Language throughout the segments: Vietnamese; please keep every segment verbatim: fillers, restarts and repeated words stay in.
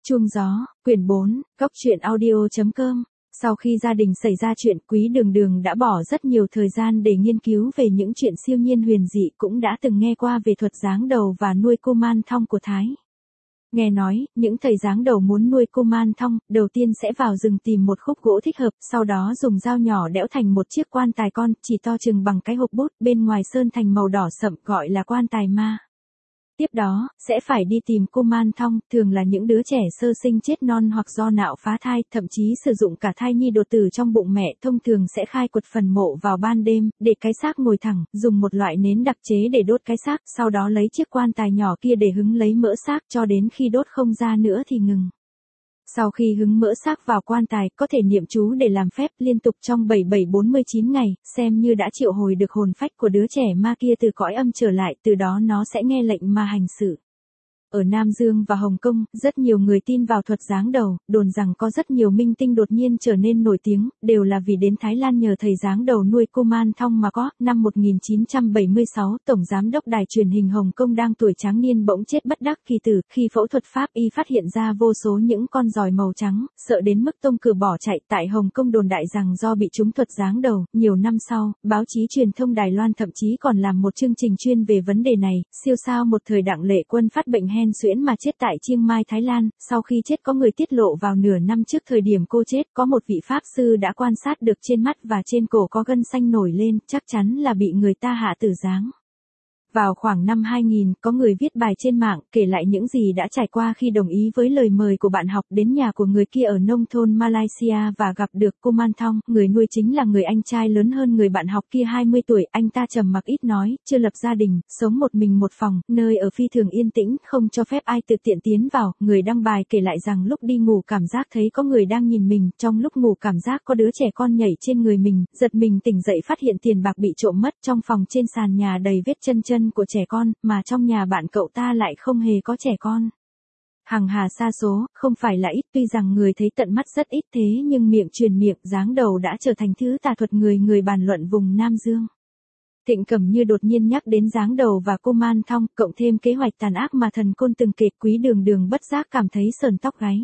Chuông gió, quyển bốn, góc truyện audio.com. Sau khi gia đình xảy ra chuyện, Quý Đường Đường đã bỏ rất nhiều thời gian để nghiên cứu về những chuyện siêu nhiên huyền dị, cũng đã từng nghe qua về thuật giáng đầu và nuôi kuman thong của Thái. Nghe nói, những thầy giáng đầu muốn nuôi kuman thong, đầu tiên sẽ vào rừng tìm một khúc gỗ thích hợp, sau đó dùng dao nhỏ đẽo thành một chiếc quan tài con, chỉ to chừng bằng cái hộp bút, bên ngoài sơn thành màu đỏ sậm, gọi là quan tài ma. Tiếp đó, sẽ phải đi tìm kuman thong, thường là những đứa trẻ sơ sinh chết non hoặc do nạo phá thai, thậm chí sử dụng cả thai nhi đột tử trong bụng mẹ, thông thường sẽ khai quật phần mộ vào ban đêm, để cái xác ngồi thẳng, dùng một loại nến đặc chế để đốt cái xác, sau đó lấy chiếc quan tài nhỏ kia để hứng lấy mỡ xác, cho đến khi đốt không ra nữa thì ngừng. Sau khi hứng mỡ xác vào quan tài, có thể niệm chú để làm phép liên tục trong bảy bảy bốn mươi chín ngày, xem như đã triệu hồi được hồn phách của đứa trẻ ma kia từ cõi âm trở lại, từ đó nó sẽ nghe lệnh mà hành sự. Ở Nam Dương và Hồng Kông, rất nhiều người tin vào thuật giáng đầu, đồn rằng có rất nhiều minh tinh đột nhiên trở nên nổi tiếng, đều là vì đến Thái Lan nhờ thầy giáng đầu nuôi kuman thong mà có. Năm một nghìn chín trăm bảy mươi sáu, Tổng Giám đốc Đài truyền hình Hồng Kông đang tuổi tráng niên bỗng chết bất đắc kỳ tử, khi phẫu thuật pháp y phát hiện ra vô số những con giòi màu trắng, sợ đến mức tông cửa bỏ chạy. Tại Hồng Kông đồn đại rằng do bị trúng thuật giáng đầu. Nhiều năm sau, báo chí truyền thông Đài Loan thậm chí còn làm một chương trình chuyên về vấn đề này. Siêu sao một thời Đặng Lệ Quân phát bệnh hen suyễn mà chết tại Chiang Mai, Thái Lan. Sau khi chết, có người tiết lộ vào nửa năm trước thời điểm cô chết, có một vị pháp sư đã quan sát được trên mắt và trên cổ có gân xanh nổi lên, chắc chắn là bị người ta hạ tử giáng. Vào khoảng năm hai nghìn, có người viết bài trên mạng, kể lại những gì đã trải qua khi đồng ý với lời mời của bạn học đến nhà của người kia ở nông thôn Malaysia và gặp được kuman thong. Người nuôi chính là người anh trai lớn hơn người bạn học kia hai mươi tuổi, anh ta trầm mặc ít nói, chưa lập gia đình, sống một mình một phòng, nơi ở phi thường yên tĩnh, không cho phép ai tự tiện tiến vào. Người đăng bài kể lại rằng lúc đi ngủ cảm giác thấy có người đang nhìn mình, trong lúc ngủ cảm giác có đứa trẻ con nhảy trên người mình, giật mình tỉnh dậy phát hiện tiền bạc bị trộm mất, trong phòng trên sàn nhà đầy vết chân chân của trẻ con, mà trong nhà bạn cậu ta lại không hề có trẻ con. Hằng hà sa số, không phải là ít, tuy rằng người thấy tận mắt rất ít, thế nhưng miệng truyền miệng, giáng đầu đã trở thành thứ tà thuật người người bàn luận vùng Nam Dương. Thịnh Cẩm Như đột nhiên nhắc đến giáng đầu và kuman thong, cộng thêm kế hoạch tàn ác mà thần côn từng kể, Quý Đường Đường bất giác cảm thấy sờn tóc gáy.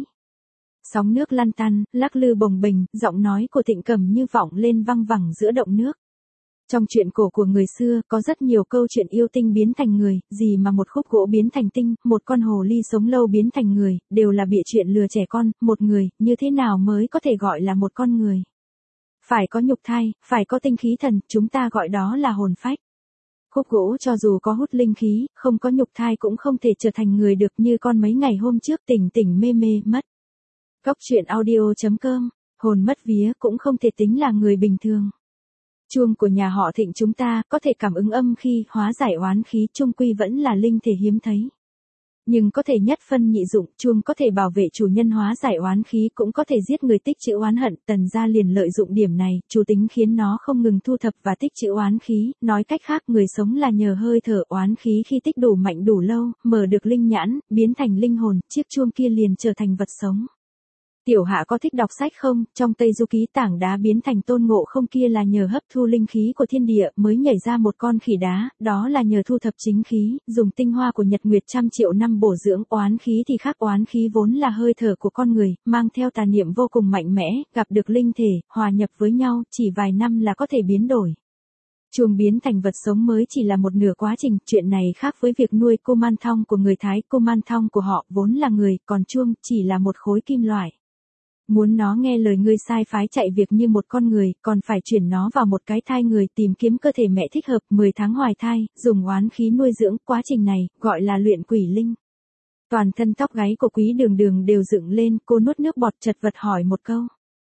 Sóng nước lăn tăn, lắc lư bồng bềnh, giọng nói của Thịnh Cẩm Như vọng lên văng vẳng giữa động nước. Trong truyện cổ của người xưa, có rất nhiều câu chuyện yêu tinh biến thành người, gì mà một khúc gỗ biến thành tinh, một con hồ ly sống lâu biến thành người, đều là bịa chuyện lừa trẻ con. Một người, như thế nào mới có thể gọi là một con người? Phải có nhục thai, phải có tinh khí thần, chúng ta gọi đó là hồn phách. Khúc gỗ cho dù có hút linh khí, không có nhục thai cũng không thể trở thành người được, như con mấy ngày hôm trước tỉnh tỉnh mê mê mất. Góc truyện audio.com, hồn mất vía cũng không thể tính là người bình thường. Chuông của nhà họ Thịnh chúng ta có thể cảm ứng âm khí, hóa giải oán khí, chung quy vẫn là linh thể hiếm thấy. Nhưng có thể nhất phân nhị dụng, chuông có thể bảo vệ chủ nhân, hóa giải oán khí, cũng có thể giết người, tích trữ oán hận. Tần gia liền lợi dụng điểm này, chủ tính khiến nó không ngừng thu thập và tích trữ oán khí. Nói cách khác, người sống là nhờ hơi thở oán khí, khi tích đủ mạnh đủ lâu, mở được linh nhãn, biến thành linh hồn, chiếc chuông kia liền trở thành vật sống. Tiểu Hạ có thích đọc sách không? Trong Tây Du Ký, tảng đá biến thành Tôn Ngộ Không kia là nhờ hấp thu linh khí của thiên địa mới nhảy ra một con khỉ đá, đó là nhờ thu thập chính khí, dùng tinh hoa của nhật nguyệt trăm triệu năm bổ dưỡng. Oán khí thì khác, oán khí vốn là hơi thở của con người, mang theo tà niệm vô cùng mạnh mẽ, gặp được linh thể, hòa nhập với nhau, chỉ vài năm là có thể biến đổi. Chuông biến thành vật sống mới chỉ là một nửa quá trình, chuyện này khác với việc nuôi kuman thong của người Thái. Kuman thong của họ vốn là người, còn chuông chỉ là một khối kim loại. Muốn nó nghe lời ngươi sai phái chạy việc như một con người, còn phải chuyển nó vào một cái thai người, tìm kiếm cơ thể mẹ thích hợp, mười tháng hoài thai, dùng oán khí nuôi dưỡng, quá trình này, gọi là luyện quỷ linh. Toàn thân tóc gáy của Quý Đường Đường đều dựng lên, cô nuốt nước bọt chật vật hỏi một câu.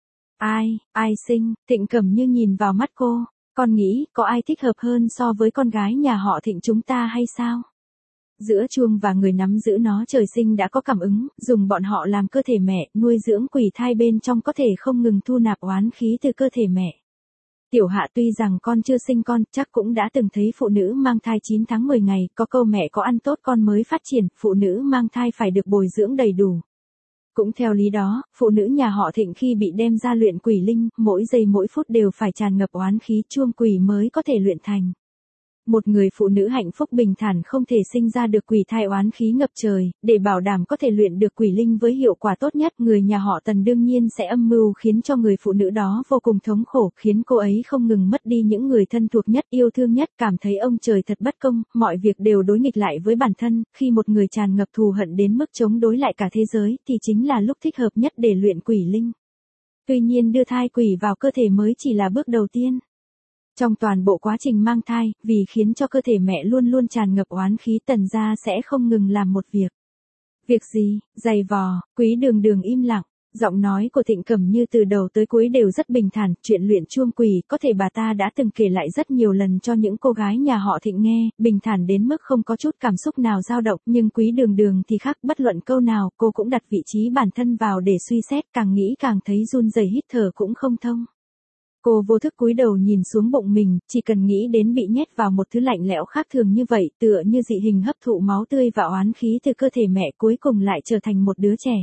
Ai, ai sinh? Thịnh Cẩm Như nhìn vào mắt cô, con nghĩ, có ai thích hợp hơn so với con gái nhà họ Thịnh chúng ta hay sao? Giữa chuông và người nắm giữ nó trời sinh đã có cảm ứng, dùng bọn họ làm cơ thể mẹ, nuôi dưỡng quỷ thai bên trong, có thể không ngừng thu nạp oán khí từ cơ thể mẹ. Tiểu Hạ tuy rằng con chưa sinh con, chắc cũng đã từng thấy phụ nữ mang thai chín tháng mười ngày, có câu mẹ có ăn tốt con mới phát triển, phụ nữ mang thai phải được bồi dưỡng đầy đủ. Cũng theo lý đó, phụ nữ nhà họ Thịnh khi bị đem ra luyện quỷ linh, mỗi giây mỗi phút đều phải tràn ngập oán khí, chuông quỷ mới có thể luyện thành. Một người phụ nữ hạnh phúc bình thản không thể sinh ra được quỷ thai oán khí ngập trời, để bảo đảm có thể luyện được quỷ linh với hiệu quả tốt nhất, người nhà họ Tần đương nhiên sẽ âm mưu khiến cho người phụ nữ đó vô cùng thống khổ, khiến cô ấy không ngừng mất đi những người thân thuộc nhất, yêu thương nhất, cảm thấy ông trời thật bất công, mọi việc đều đối nghịch lại với bản thân, khi một người tràn ngập thù hận đến mức chống đối lại cả thế giới, thì chính là lúc thích hợp nhất để luyện quỷ linh. Tuy nhiên đưa thai quỷ vào cơ thể mới chỉ là bước đầu tiên. Trong toàn bộ quá trình mang thai, vì khiến cho cơ thể mẹ luôn luôn tràn ngập oán khí, Tần gia sẽ không ngừng làm một việc. Việc gì? Giày vò. Quý Đường Đường im lặng. Giọng nói của Thịnh Cẩm Như từ đầu tới cuối đều rất bình thản, chuyện luyện chuông quỷ, có thể bà ta đã từng kể lại rất nhiều lần cho những cô gái nhà họ Thịnh nghe, bình thản đến mức không có chút cảm xúc nào dao động, nhưng Quý Đường Đường thì khác, bất luận câu nào, cô cũng đặt vị trí bản thân vào để suy xét, càng nghĩ càng thấy run rẩy, hít thở cũng không thông. Cô vô thức cúi đầu nhìn xuống bụng mình, chỉ cần nghĩ đến bị nhét vào một thứ lạnh lẽo khác thường như vậy, tựa như dị hình hấp thụ máu tươi và oán khí từ cơ thể mẹ, cuối cùng lại trở thành một đứa trẻ.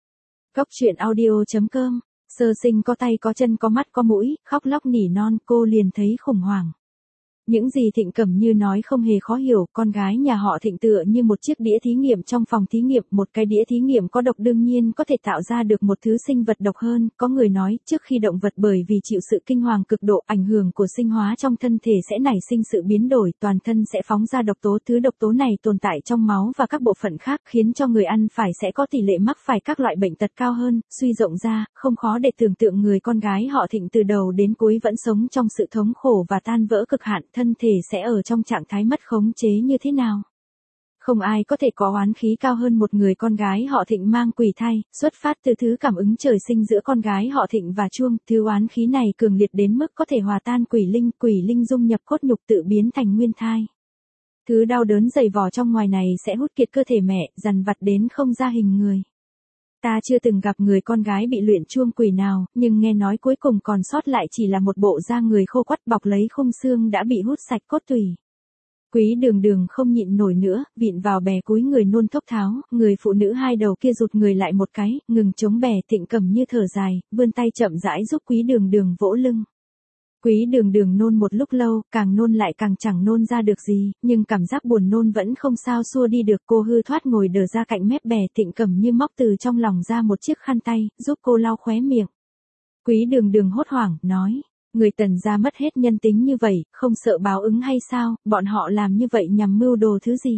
Cốc truyện audio chấm com, sơ sinh có tay có chân có mắt có mũi, khóc lóc nỉ non, cô liền thấy khủng hoảng. Những gì Thịnh Cẩm Như nói không hề khó hiểu, con gái nhà họ Thịnh tựa như một chiếc đĩa thí nghiệm trong phòng thí nghiệm, một cái đĩa thí nghiệm có độc đương nhiên có thể tạo ra được một thứ sinh vật độc hơn, có người nói, trước khi động vật bởi vì chịu sự kinh hoàng cực độ, ảnh hưởng của sinh hóa trong thân thể sẽ nảy sinh sự biến đổi, toàn thân sẽ phóng ra độc tố, thứ độc tố này tồn tại trong máu và các bộ phận khác, khiến cho người ăn phải sẽ có tỷ lệ mắc phải các loại bệnh tật cao hơn, suy rộng ra, không khó để tưởng tượng người con gái họ Thịnh từ đầu đến cuối vẫn sống trong sự thống khổ và tan vỡ cực hạn, thân thể sẽ ở trong trạng thái mất khống chế như thế nào. Không ai có thể có oán khí cao hơn một người con gái họ Thịnh mang quỷ thai, xuất phát từ thứ cảm ứng trời sinh giữa con gái họ Thịnh và Chuông, thứ oán khí này cường liệt đến mức có thể hòa tan quỷ linh, quỷ linh dung nhập cốt nhục tự biến thành nguyên thai. Thứ đau đớn dày vò trong ngoài này sẽ hút kiệt cơ thể mẹ, dằn vặt đến không ra hình người. Ta chưa từng gặp người con gái bị luyện chuông quỷ nào, nhưng nghe nói cuối cùng còn sót lại chỉ là một bộ da người khô quắt bọc lấy khung xương đã bị hút sạch cốt tủy. Quý Đường Đường không nhịn nổi nữa, vịn vào bè cúi người nôn thốc tháo, người phụ nữ hai đầu kia rụt người lại một cái, ngừng chống bè. Thịnh Cẩm Như thở dài, vươn tay chậm rãi giúp Quý Đường Đường vỗ lưng. Quý Đường Đường nôn một lúc lâu, càng nôn lại càng chẳng nôn ra được gì, nhưng cảm giác buồn nôn vẫn không sao xua đi được, cô hư thoát ngồi đờ ra cạnh mép bè. Thịnh Cẩm Như móc từ trong lòng ra một chiếc khăn tay, giúp cô lau khóe miệng. Quý Đường Đường hốt hoảng, nói, người Tần gia mất hết nhân tính như vậy, không sợ báo ứng hay sao, bọn họ làm như vậy nhằm mưu đồ thứ gì?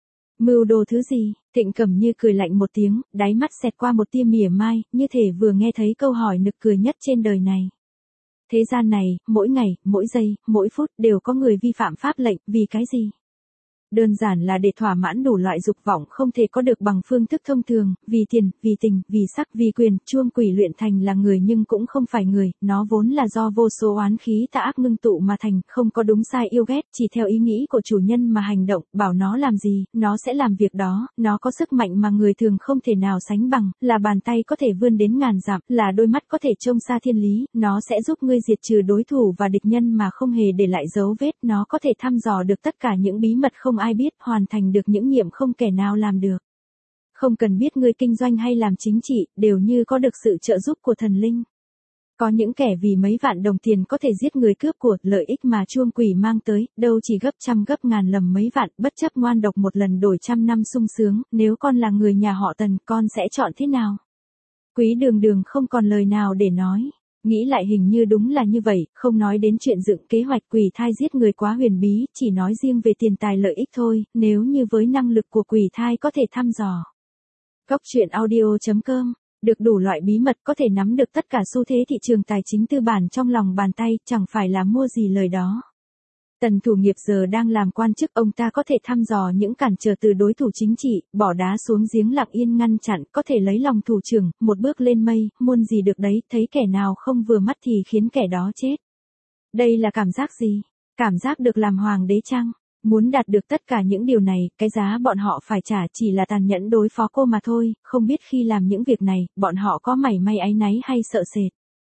Mưu đồ thứ gì? Thịnh Cẩm Như cười lạnh một tiếng, đáy mắt xẹt qua một tia mỉa mai, như thể vừa nghe thấy câu hỏi nực cười nhất trên đời này. Thế gian này, mỗi ngày, mỗi giây, mỗi phút đều có người vi phạm pháp lệnh, vì cái gì? Đơn giản là để thỏa mãn đủ loại dục vọng không thể có được bằng phương thức thông thường, vì tiền, vì tình, vì sắc, vì quyền. Chuông quỷ luyện thành là người nhưng cũng không phải người, nó vốn là do vô số oán khí tà ác ngưng tụ mà thành, không có đúng sai yêu ghét, chỉ theo ý nghĩ của chủ nhân mà hành động, bảo nó làm gì, nó sẽ làm việc đó, nó có sức mạnh mà người thường không thể nào sánh bằng, là bàn tay có thể vươn đến ngàn dặm, là đôi mắt có thể trông xa thiên lý, nó sẽ giúp ngươi diệt trừ đối thủ và địch nhân mà không hề để lại dấu vết, nó có thể thăm dò được tất cả những bí mật không ai biết, hoàn thành được những nhiệm không kẻ nào làm được. Không cần biết ngươi kinh doanh hay làm chính trị, đều như có được sự trợ giúp của thần linh. Có những kẻ vì mấy vạn đồng tiền có thể giết người cướp của, lợi ích mà chuông quỷ mang tới, đâu chỉ gấp trăm gấp ngàn lầm mấy vạn, bất chấp ngoan độc một lần đổi trăm năm sung sướng, nếu con là người nhà họ Tần, con sẽ chọn thế nào? Quý Đường Đường không còn lời nào để nói. Nghĩ lại hình như đúng là như vậy, không nói đến chuyện dựng kế hoạch quỷ thai giết người quá huyền bí, chỉ nói riêng về tiền tài lợi ích thôi, nếu như với năng lực của quỷ thai có thể thăm dò. Cốc truyện audio chấm com, được đủ loại bí mật có thể nắm được tất cả xu thế thị trường tài chính tư bản trong lòng bàn tay, chẳng phải là mua gì lời đó. Tần Thủ Nghiệp giờ đang làm quan chức, ông ta có thể thăm dò những cản trở từ đối thủ chính trị, bỏ đá xuống giếng lặng yên ngăn chặn, có thể lấy lòng thủ trưởng, một bước lên mây, muôn gì được đấy, thấy kẻ nào không vừa mắt thì khiến kẻ đó chết. Đây là cảm giác gì? Cảm giác được làm hoàng đế chăng? Muốn đạt được tất cả những điều này, cái giá bọn họ phải trả chỉ là tàn nhẫn đối phó cô mà thôi, không biết khi làm những việc này, bọn họ có mảy may áy náy hay sợ sệt.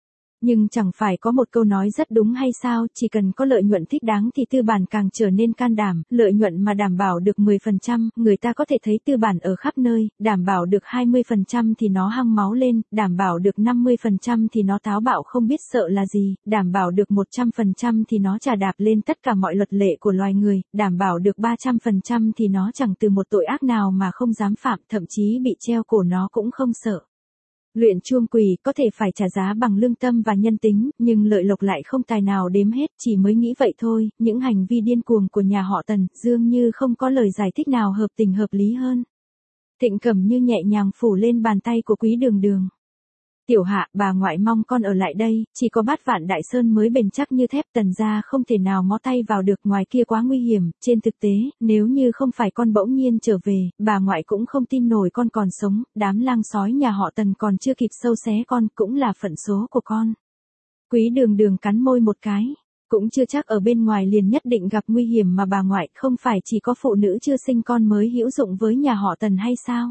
Nhưng chẳng phải có một câu nói rất đúng hay sao, chỉ cần có lợi nhuận thích đáng thì tư bản càng trở nên can đảm, lợi nhuận mà đảm bảo được mười phần trăm, người ta có thể thấy tư bản ở khắp nơi, đảm bảo được hai mươi phần trăm thì nó hăng máu lên, đảm bảo được năm mươi phần trăm thì nó táo bạo không biết sợ là gì, đảm bảo được một trăm phần trăm thì nó chà đạp lên tất cả mọi luật lệ của loài người, đảm bảo được ba trăm phần trăm thì nó chẳng từ một tội ác nào mà không dám phạm, thậm chí bị treo cổ nó cũng không sợ. Luyện chuông quỷ có thể phải trả giá bằng lương tâm và nhân tính, nhưng lợi lộc lại không tài nào đếm hết, chỉ mới nghĩ vậy thôi, những hành vi điên cuồng của nhà họ Tần, dường như không có lời giải thích nào hợp tình hợp lý hơn. Thịnh Cẩm Như nhẹ nhàng phủ lên bàn tay của Quý Đường Đường. Tiểu Hạ, bà ngoại mong con ở lại đây, chỉ có Bát Vạn Đại Sơn mới bền chắc như thép, Tần gia không thể nào mó tay vào được, ngoài kia quá nguy hiểm, trên thực tế, nếu như không phải con bỗng nhiên trở về, bà ngoại cũng không tin nổi con còn sống, đám lang sói nhà họ Tần còn chưa kịp sâu xé con, cũng là phận số của con. Quý Đường Đường cắn môi một cái, cũng chưa chắc ở bên ngoài liền nhất định gặp nguy hiểm mà bà ngoại, không phải chỉ có phụ nữ chưa sinh con mới hữu dụng với nhà họ Tần hay sao?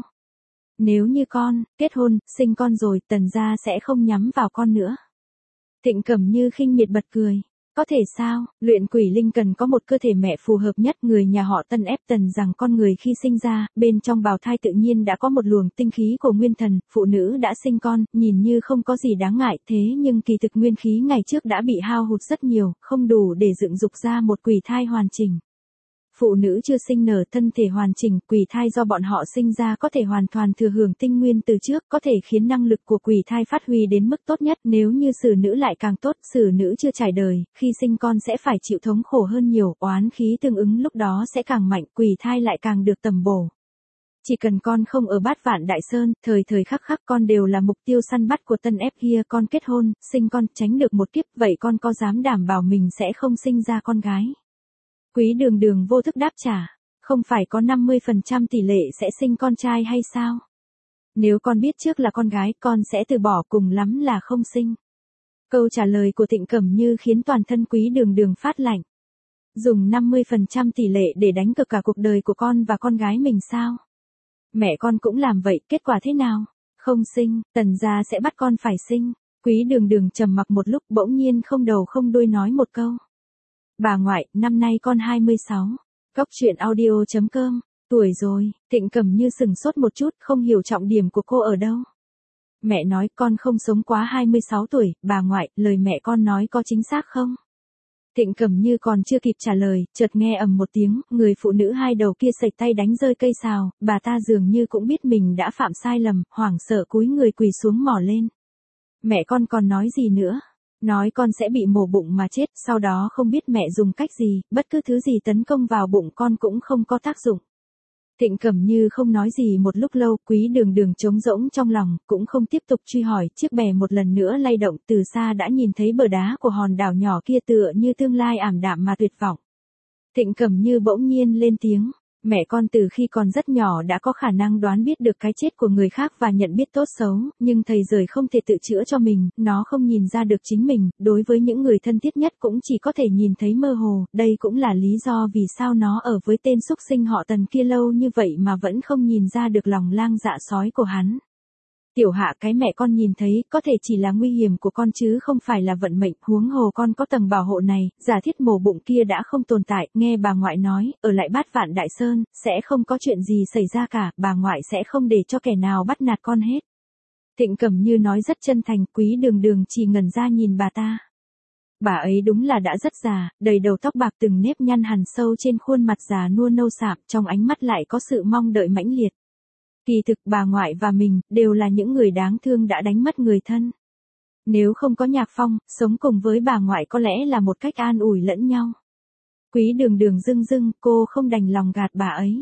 Nếu như con, kết hôn, sinh con rồi, Tần gia sẽ không nhắm vào con nữa. Thịnh Cẩm Như khinh miệt bật cười. Có thể sao, luyện quỷ linh cần có một cơ thể mẹ phù hợp nhất, người nhà họ Tân ép Tần rằng con người khi sinh ra, bên trong bào thai tự nhiên đã có một luồng tinh khí của nguyên thần, phụ nữ đã sinh con, nhìn như không có gì đáng ngại, thế nhưng kỳ thực nguyên khí ngày trước đã bị hao hụt rất nhiều, không đủ để dựng dục ra một quỷ thai hoàn chỉnh. Phụ nữ chưa sinh nở thân thể hoàn chỉnh, quỷ thai do bọn họ sinh ra có thể hoàn toàn thừa hưởng tinh nguyên từ trước, có thể khiến năng lực của quỷ thai phát huy đến mức tốt nhất, nếu như xử nữ lại càng tốt, xử nữ chưa trải đời, khi sinh con sẽ phải chịu thống khổ hơn nhiều, oán khí tương ứng lúc đó sẽ càng mạnh, quỷ thai lại càng được tầm bổ. Chỉ cần con không ở Bát Vạn Đại Sơn, thời thời khắc khắc con đều là mục tiêu săn bắt của Tân ép kia, con kết hôn, sinh con, tránh được một kiếp, vậy con có dám đảm bảo mình sẽ không sinh ra con gái? Quý Đường Đường vô thức đáp trả, không phải có năm mươi phần trăm tỷ lệ sẽ sinh con trai hay sao? Nếu con biết trước là con gái, con sẽ từ bỏ, cùng lắm là không sinh. Câu trả lời của Thịnh Cẩm Như khiến toàn thân Quý Đường Đường phát lạnh. Dùng năm mươi phần trăm tỷ lệ để đánh cược cả cuộc đời của con và con gái mình sao? Mẹ con cũng làm vậy, kết quả thế nào? Không sinh, Tần gia sẽ bắt con phải sinh. Quý Đường Đường trầm mặc một lúc, bỗng nhiên không đầu không đuôi nói một câu. Bà ngoại, năm nay con hai mươi sáu. Góc truyện audio chấm com. Tuổi rồi, Thịnh Cẩm Như sừng sốt một chút, không hiểu trọng điểm của cô ở đâu. Mẹ nói con không sống quá hai mươi sáu tuổi, bà ngoại, lời mẹ con nói có chính xác không? Thịnh Cẩm Như còn chưa kịp trả lời, chợt nghe ầm một tiếng, người phụ nữ hai đầu kia sẩy tay đánh rơi cây sào, bà ta dường như cũng biết mình đã phạm sai lầm, hoảng sợ cúi người quỳ xuống mỏ lên. Mẹ con còn nói gì nữa? Nói con sẽ bị mổ bụng mà chết, sau đó không biết mẹ dùng cách gì, bất cứ thứ gì tấn công vào bụng con cũng không có tác dụng. Thịnh Cẩm Như không nói gì một lúc lâu, Quý Đường Đường trống rỗng trong lòng, cũng không tiếp tục truy hỏi, chiếc bè một lần nữa lay động, từ xa đã nhìn thấy bờ đá của hòn đảo nhỏ kia tựa như tương lai ảm đạm mà tuyệt vọng. Thịnh Cẩm Như bỗng nhiên lên tiếng. Mẹ con từ khi còn rất nhỏ đã có khả năng đoán biết được cái chết của người khác và nhận biết tốt xấu, nhưng thầy rời không thể tự chữa cho mình, nó không nhìn ra được chính mình, đối với những người thân thiết nhất cũng chỉ có thể nhìn thấy mơ hồ, đây cũng là lý do vì sao nó ở với tên xúc sinh họ Tần kia lâu như vậy mà vẫn không nhìn ra được lòng lang dạ sói của hắn. Tiểu Hạ, cái mẹ con nhìn thấy, có thể chỉ là nguy hiểm của con chứ không phải là vận mệnh, huống hồ con có tầng bảo hộ này, giả thiết mổ bụng kia đã không tồn tại, nghe bà ngoại nói, ở lại Bát Vạn Đại Sơn, sẽ không có chuyện gì xảy ra cả, bà ngoại sẽ không để cho kẻ nào bắt nạt con hết. Thịnh Cẩm Như nói rất chân thành, Quý Đường Đường chỉ ngẩn ra nhìn bà ta. Bà ấy đúng là đã rất già, đầy đầu tóc bạc từng nếp nhăn hằn sâu trên khuôn mặt già nua nâu sạm, trong ánh mắt lại có sự mong đợi mãnh liệt. Kỳ thực bà ngoại và mình, đều là những người đáng thương đã đánh mất người thân. Nếu không có Nhạc Phong, sống cùng với bà ngoại có lẽ là một cách an ủi lẫn nhau. Quý Đường Đường rưng rưng, cô không đành lòng gạt bà ấy.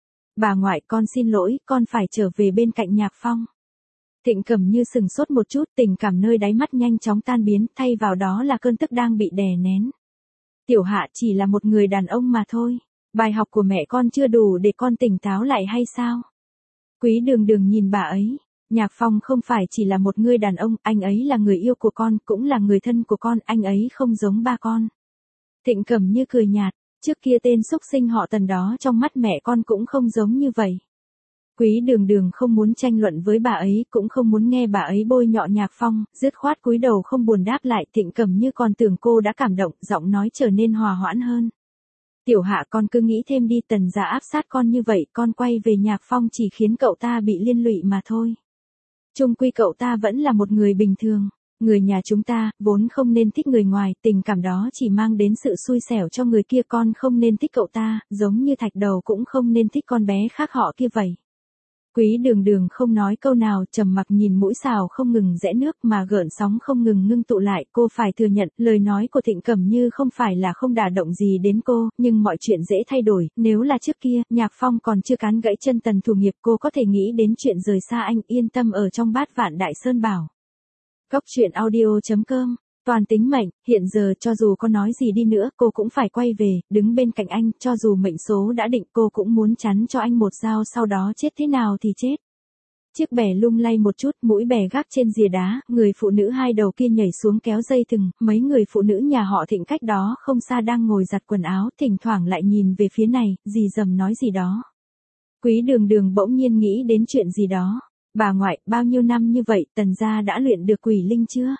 Bà ngoại, con xin lỗi, con phải trở về bên cạnh Nhạc Phong. Thịnh Cẩm Như sừng sốt một chút, tình cảm nơi đáy mắt nhanh chóng tan biến, thay vào đó là cơn tức đang bị đè nén. Tiểu Hạ chỉ là một người đàn ông mà thôi. Bài học của mẹ con chưa đủ để con tỉnh táo lại hay sao? Quý Đường Đường nhìn bà ấy. Nhạc Phong không phải chỉ là một người đàn ông, anh ấy là người yêu của con, cũng là người thân của con, anh ấy không giống ba con. Thịnh Cẩm Như cười nhạt, trước kia tên xúc sinh họ Tần đó trong mắt mẹ con cũng không giống như vậy. Quý Đường Đường không muốn tranh luận với bà ấy, cũng không muốn nghe bà ấy bôi nhọ Nhạc Phong, dứt khoát cúi đầu không buồn đáp lại. Thịnh Cẩm Như còn tưởng cô đã cảm động, giọng nói trở nên hòa hoãn hơn. Tiểu Hạ, con cứ nghĩ thêm đi, Tần gia áp sát con như vậy, con quay về Nhạc Phong chỉ khiến cậu ta bị liên lụy mà thôi. Chung quy cậu ta vẫn là một người bình thường. Người nhà chúng ta, vốn không nên thích người ngoài, tình cảm đó chỉ mang đến sự xui xẻo cho người kia, con không nên thích cậu ta, giống như Thạch Đầu cũng không nên thích con bé khác họ kia vậy. Quý Đường Đường không nói câu nào, trầm mặc nhìn mũi xào không ngừng rẽ nước mà gợn sóng không ngừng ngưng tụ lại. Cô phải thừa nhận, lời nói của Thịnh Cẩm Như không phải là không đả động gì đến cô, nhưng mọi chuyện dễ thay đổi. Nếu là trước kia, Nhạc Phong còn chưa cán gãy chân Tần Thủ Nghiệp, cô có thể nghĩ đến chuyện rời xa anh, yên tâm ở trong bát vạn đại sơn bảo. Góc truyện audio chấm com. Toàn tính mệnh, hiện giờ cho dù có nói gì đi nữa, cô cũng phải quay về, đứng bên cạnh anh, cho dù mệnh số đã định, cô cũng muốn chắn cho anh một dao, sau đó chết thế nào thì chết. Chiếc bè lung lay một chút, mũi bè gác trên rìa đá, người phụ nữ hai đầu kia nhảy xuống kéo dây thừng, mấy người phụ nữ nhà họ Thịnh cách đó không xa đang ngồi giặt quần áo, thỉnh thoảng lại nhìn về phía này, dì dầm nói gì đó. Quý Đường Đường bỗng nhiên nghĩ đến chuyện gì đó. Bà ngoại, bao nhiêu năm như vậy, Tần gia đã luyện được quỷ linh chưa?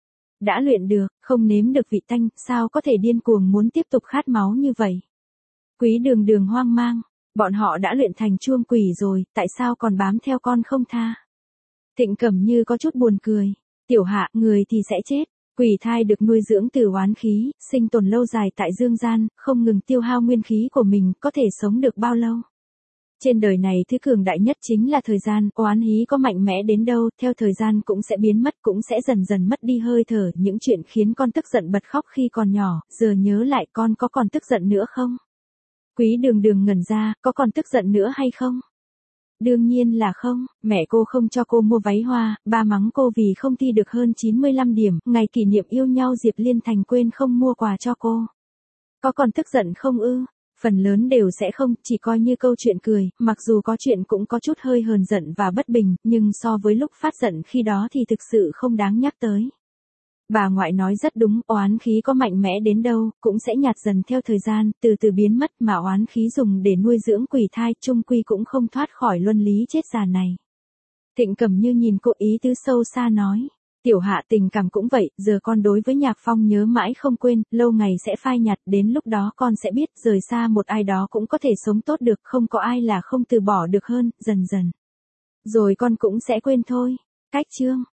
Đã luyện được, không nếm được vị tanh, sao có thể điên cuồng muốn tiếp tục khát máu như vậy? Quý Đường Đường hoang mang, bọn họ đã luyện thành chuông quỷ rồi, tại sao còn bám theo con không tha? Thịnh Cẩm Như có chút buồn cười, Tiểu Hạ, người thì sẽ chết. Quỷ thai được nuôi dưỡng từ oán khí, sinh tồn lâu dài tại dương gian, không ngừng tiêu hao nguyên khí của mình, có thể sống được bao lâu? Trên đời này thứ cường đại nhất chính là thời gian, oán khí có mạnh mẽ đến đâu, theo thời gian cũng sẽ biến mất, cũng sẽ dần dần mất đi hơi thở. Những chuyện khiến con tức giận bật khóc khi còn nhỏ, giờ nhớ lại con có còn tức giận nữa không? Quý Đường Đường ngẩn ra, có còn tức giận nữa hay không? Đương nhiên là không, mẹ cô không cho cô mua váy hoa, ba mắng cô vì không thi được hơn chín mươi lăm điểm, ngày kỷ niệm yêu nhau Diệp Liên Thành quên không mua quà cho cô. Có còn tức giận không ư? Phần lớn đều sẽ không, chỉ coi như câu chuyện cười, mặc dù có chuyện cũng có chút hơi hờn giận và bất bình, nhưng so với lúc phát giận khi đó thì thực sự không đáng nhắc tới. Bà ngoại nói rất đúng, oán khí có mạnh mẽ đến đâu, cũng sẽ nhạt dần theo thời gian, từ từ biến mất, mà oán khí dùng để nuôi dưỡng quỷ thai, chung quy cũng không thoát khỏi luân lý chết già này. Thịnh Cẩm Như nhìn cô, ý tứ sâu xa nói. Tiểu Hạ, tình cảm cũng vậy, giờ con đối với Nhạc Phong nhớ mãi không quên, lâu ngày sẽ phai nhạt, đến lúc đó con sẽ biết, rời xa một ai đó cũng có thể sống tốt được, không có ai là không từ bỏ được hơn, dần dần. Rồi con cũng sẽ quên thôi. Cách chương.